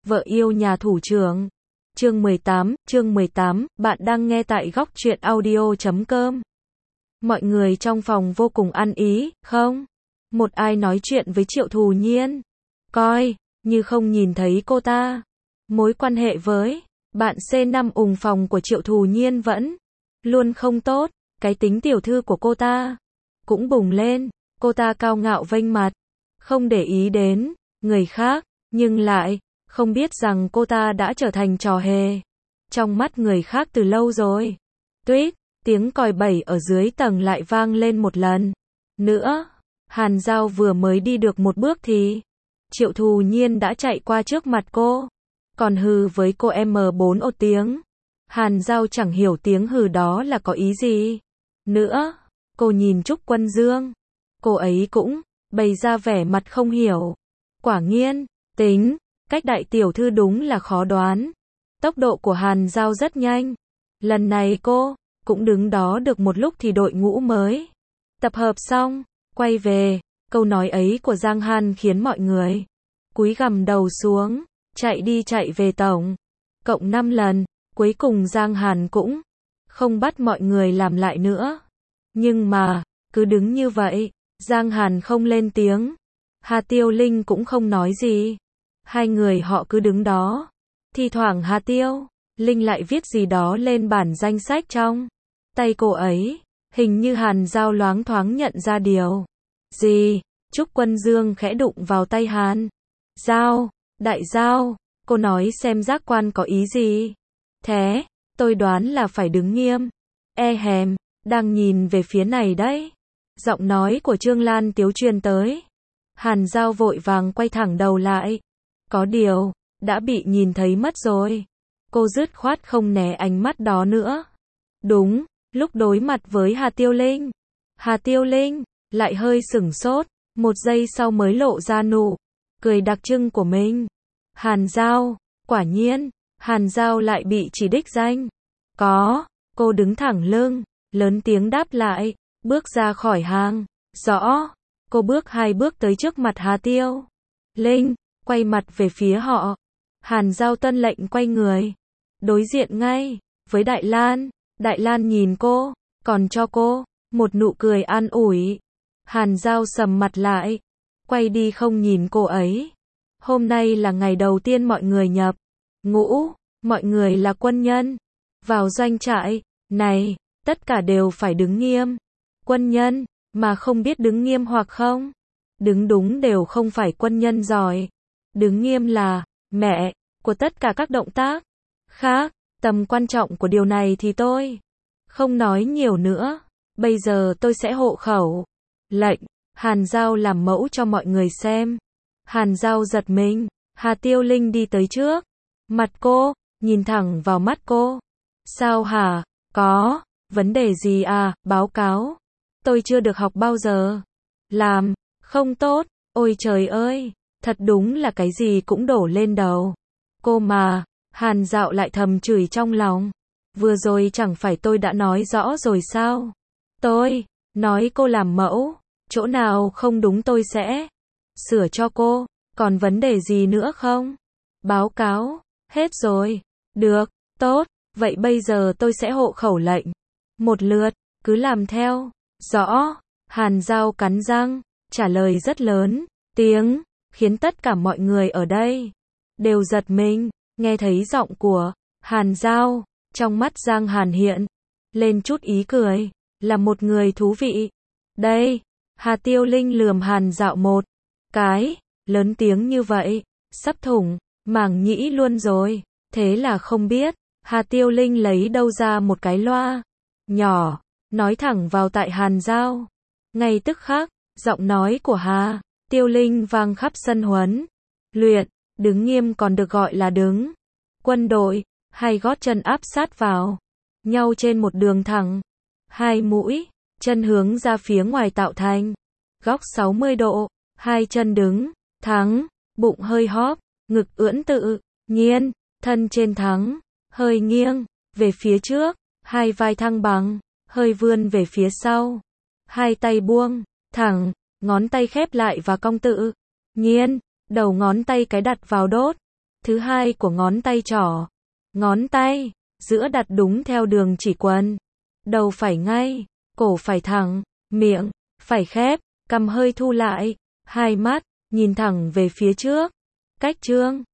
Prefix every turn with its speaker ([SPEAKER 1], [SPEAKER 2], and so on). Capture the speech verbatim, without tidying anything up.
[SPEAKER 1] Vợ yêu nhà thủ trưởng. Chương mười tám, chương mười tám, bạn đang nghe tại góc truyện audio chấm com. Mọi người trong phòng vô cùng ăn ý, không? Một ai nói chuyện với Triệu Thù Nhiên. Coi, như không nhìn thấy cô ta. Mối quan hệ với bạn xê năm ùng phòng của Triệu Thù Nhiên vẫn luôn không tốt. Cái tính tiểu thư của cô ta cũng bùng lên. Cô ta cao ngạo vênh mặt, không để ý đến người khác, nhưng lại không biết rằng cô ta đã trở thành trò hề trong mắt người khác từ lâu rồi. Tuýt, tiếng còi bảy ở dưới tầng lại vang lên một lần nữa. Hàn Giao vừa mới đi được một bước thì Triệu Thù Nhiên đã chạy qua trước mặt cô, còn hừ với cô em bốn một tiếng. Hàn Giao chẳng hiểu tiếng hừ đó là có ý gì nữa. Cô nhìn Trúc Quân Dương, cô ấy cũng bày ra vẻ mặt không hiểu. Quả nhiên, tính cách đại tiểu thư đúng là khó đoán. Tốc độ của Hàn Giao rất nhanh. Lần này cô cũng đứng đó được một lúc thì đội ngũ mới tập hợp xong, quay về. Câu nói ấy của Giang Hàn khiến mọi người cúi gằm đầu xuống, chạy đi chạy về tổng cộng năm lần. Cuối cùng Giang Hàn cũng không bắt mọi người làm lại nữa. Nhưng mà, cứ đứng như vậy, Giang Hàn không lên tiếng. Hà Tiêu Linh cũng không nói gì. Hai người họ cứ đứng đó. Thi thoảng Hà Tiêu Linh lại viết gì đó lên bản danh sách trong tay cô ấy. Hình như Hàn Giao loáng thoáng nhận ra điều gì. Trúc Quân Dương khẽ đụng vào tay Hàn Giao. Đại Giao, cô nói xem giác quan có ý gì thế? Tôi đoán là phải đứng nghiêm. E hèm, đang nhìn về phía này đấy. Giọng nói của Trương Lan Tiếu truyền tới. Hàn Giao vội vàng quay thẳng đầu lại. Có điều, đã bị nhìn thấy mất rồi. Cô dứt khoát không né ánh mắt đó nữa. Đúng, lúc đối mặt với Hà Tiêu Linh, Hà Tiêu Linh lại hơi sửng sốt, một giây sau mới lộ ra nụ cười đặc trưng của mình. Hàn Giao, quả nhiên, Hàn Giao lại bị chỉ đích danh. Có, cô đứng thẳng lưng, lớn tiếng đáp lại, bước ra khỏi hàng. Rõ, cô bước hai bước tới trước mặt Hà Tiêu Linh, quay mặt về phía họ. Hàn Giao tuân lệnh quay người, đối diện ngay với Đại Lan. Đại Lan nhìn cô, còn cho cô một nụ cười an ủi. Hàn Giao sầm mặt lại, quay đi không nhìn cô ấy. Hôm nay là ngày đầu tiên mọi người nhập ngũ, mọi người là quân nhân. Vào doanh trại này, tất cả đều phải đứng nghiêm. Quân nhân mà không biết đứng nghiêm hoặc không đứng đúng đều không phải quân nhân giỏi. Đứng nghiêm là mẹ của tất cả các động tác khác. Tầm quan trọng của điều này thì tôi không nói nhiều nữa. Bây giờ tôi sẽ hộ khẩu lệnh Hàn Giao làm mẫu cho mọi người xem. Hàn Giao giật mình. Hà Tiêu Linh đi tới trước mặt cô, nhìn thẳng vào mắt cô. Sao hả? Có vấn đề gì à? Báo cáo. Tôi chưa được học bao giờ. Làm không tốt. Ôi trời ơi, thật đúng là cái gì cũng đổ lên đầu cô mà. Hàn Dạo lại thầm chửi trong lòng. Vừa rồi chẳng phải tôi đã nói rõ rồi sao? Tôi nói cô làm mẫu, chỗ nào không đúng tôi sẽ sửa cho cô. Còn vấn đề gì nữa không? Báo cáo hết rồi. Được, tốt, vậy bây giờ tôi sẽ hộ khẩu lệnh một lượt, cứ làm theo. Rõ. Hàn Giao cắn răng, trả lời rất lớn tiếng, khiến tất cả mọi người ở đây đều giật mình. Nghe thấy giọng của Hàn Giao, trong mắt Giang Hàn hiện lên chút ý cười, là một người thú vị. Đây, Hà Tiêu Linh lườm Hàn Dạo một cái, lớn tiếng như vậy, sắp thủng màng nhĩ luôn rồi. Thế là không biết Hà Tiêu Linh lấy đâu ra một cái loa nhỏ, nói thẳng vào tai Hàn Giao. Ngay tức khắc, giọng nói của Hà Tiêu Linh vang khắp sân huấn luyện. Đứng nghiêm còn được gọi là đứng quân đội, hai gót chân áp sát vào nhau trên một đường thẳng, hai mũi chân hướng ra phía ngoài tạo thành góc sáu mươi độ, hai chân đứng thẳng, bụng hơi hóp, ngực ưỡn tự nhiên, thân trên thẳng, hơi nghiêng về phía trước, hai vai thăng bằng, hơi vươn về phía sau, hai tay buông thẳng, ngón tay khép lại và cong tự nhiên. Đầu ngón tay cái đặt vào đốt thứ hai của ngón tay trỏ. Ngón tay giữa đặt đúng theo đường chỉ quần. Đầu phải ngay, cổ phải thẳng, miệng phải khép, cằm hơi thu lại, hai mắt nhìn thẳng về phía trước. Cách chương